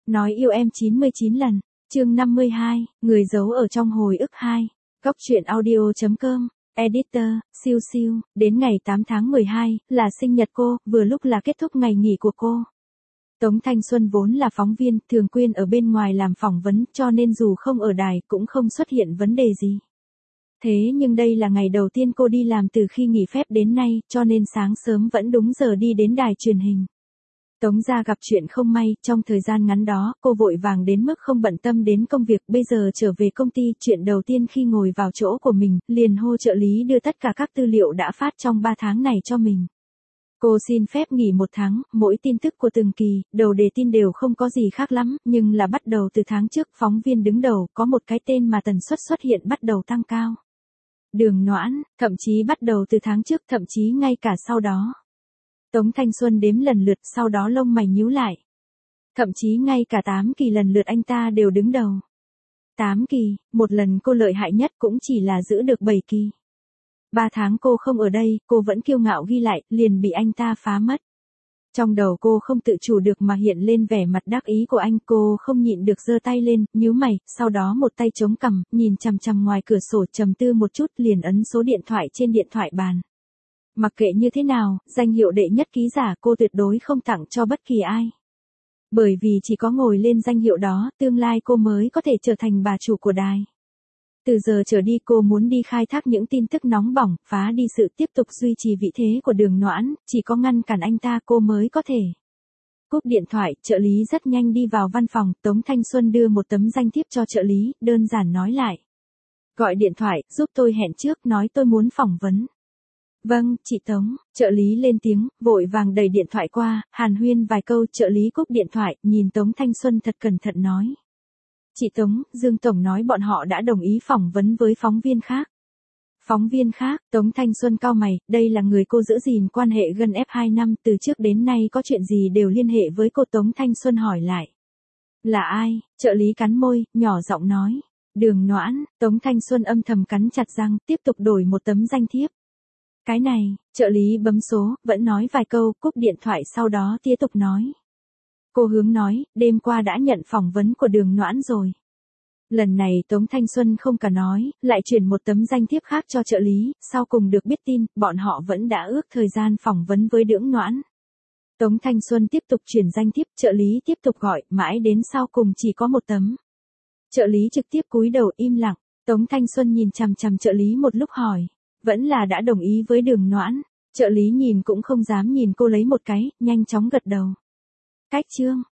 Nói yêu em 99 lần. Chương 52, người giấu ở trong hồi ức 2. Góc truyện audio.com. Editor, siêu siêu, đến ngày 8 tháng 12, là sinh nhật cô, vừa lúc là kết thúc ngày nghỉ của cô. Tống Thanh Xuân vốn là phóng viên, thường quyên ở bên ngoài làm phỏng vấn, cho nên dù không ở đài cũng không xuất hiện vấn đề gì. Thế nhưng đây là ngày đầu tiên cô đi làm từ khi nghỉ phép đến nay, cho nên sáng sớm vẫn đúng giờ đi đến đài truyền hình. Tống gia gặp chuyện không may, trong thời gian ngắn đó, cô vội vàng đến mức không bận tâm đến công việc, bây giờ trở về công ty, chuyện đầu tiên khi ngồi vào chỗ của mình, liền hô trợ lý đưa tất cả các tư liệu đã phát trong 3 tháng này cho mình. Cô xin phép nghỉ 1 tháng, mỗi tin tức của từng kỳ, đầu đề tin đều không có gì khác lắm, nhưng là bắt đầu từ tháng trước, phóng viên đứng đầu, có một cái tên mà tần suất xuất hiện bắt đầu tăng cao. Đường Noãn, thậm chí bắt đầu từ tháng trước, thậm chí ngay cả sau đó. Tống Thanh Xuân đếm lần lượt, sau đó lông mày nhíu lại. Thậm chí ngay cả 8 kỳ lần lượt anh ta đều đứng đầu. 8 kỳ, một lần cô lợi hại nhất cũng chỉ là giữ được 7 kỳ. 3 tháng cô không ở đây, cô vẫn kiêu ngạo ghi lại, liền bị anh ta phá mất. Trong đầu cô không tự chủ được mà hiện lên vẻ mặt đắc ý của anh, cô không nhịn được giơ tay lên, nhíu mày, sau đó một tay chống cằm, nhìn chằm chằm ngoài cửa sổ, trầm tư một chút, liền ấn số điện thoại trên điện thoại bàn. Mặc kệ như thế nào, danh hiệu đệ nhất ký giả cô tuyệt đối không tặng cho bất kỳ ai. Bởi vì chỉ có ngồi lên danh hiệu đó, tương lai cô mới có thể trở thành bà chủ của đài. Từ giờ trở đi cô muốn đi khai thác những tin tức nóng bỏng, phá đi sự tiếp tục duy trì vị thế của Đường Noãn, chỉ có ngăn cản anh ta cô mới có thể. Cúp điện thoại, trợ lý rất nhanh đi vào văn phòng, Tống Thanh Xuân đưa một tấm danh thiếp cho trợ lý, đơn giản nói lại. Gọi điện thoại, giúp tôi hẹn trước, nói tôi muốn phỏng vấn. Vâng, chị Tống, trợ lý lên tiếng, vội vàng đẩy điện thoại qua, hàn huyên vài câu, trợ lý cúp điện thoại, nhìn Tống Thanh Xuân thật cẩn thận nói. Chị Tống, Dương Tổng nói bọn họ đã đồng ý phỏng vấn với phóng viên khác. Phóng viên khác, Tống Thanh Xuân cau mày, đây là người cô giữ gìn quan hệ gần F2 năm, từ trước đến nay có chuyện gì đều liên hệ với cô. Tống Thanh Xuân hỏi lại. Là ai? Trợ lý cắn môi, nhỏ giọng nói. Đường Noãn. Tống Thanh Xuân âm thầm cắn chặt răng, tiếp tục đổi một tấm danh thiếp. Cái này, trợ lý bấm số, vẫn nói vài câu, cúp điện thoại sau đó tiếp tục nói. Cô hướng nói, đêm qua đã nhận phỏng vấn của Đường Noãn rồi. Lần này Tống Thanh Xuân không cả nói, lại chuyển một tấm danh thiếp khác cho trợ lý, sau cùng được biết tin, bọn họ vẫn đã ước thời gian phỏng vấn với Đường Noãn. Tống Thanh Xuân tiếp tục chuyển danh thiếp, trợ lý tiếp tục gọi, mãi đến sau cùng chỉ có một tấm. Trợ lý trực tiếp cúi đầu im lặng, Tống Thanh Xuân nhìn chằm chằm trợ lý một lúc hỏi. Vẫn là đã đồng ý với Đường Noãn. Trợ lý nhìn cũng không dám nhìn cô lấy một cái, nhanh chóng gật đầu. Cách chương.